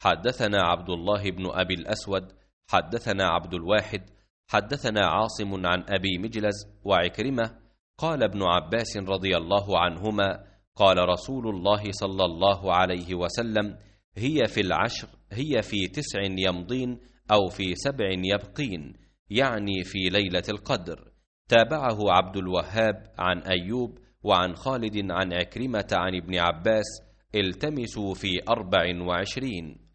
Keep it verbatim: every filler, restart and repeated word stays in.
حدثنا عبد الله بن أبي الأسود حدثنا عبد الواحد حدثنا عاصم عن أبي مجلز وعكرمة قال ابن عباس رضي الله عنهما قال رسول الله صلى الله عليه وسلم: هي في العشر، هي في تسع يمضين أو في سبع يبقين، يعني في ليلة القدر. تابعه عبد الوهاب عن أيوب وعن خالد عن عكرمة عن ابن عباس: التمسوا في أربع وعشرين.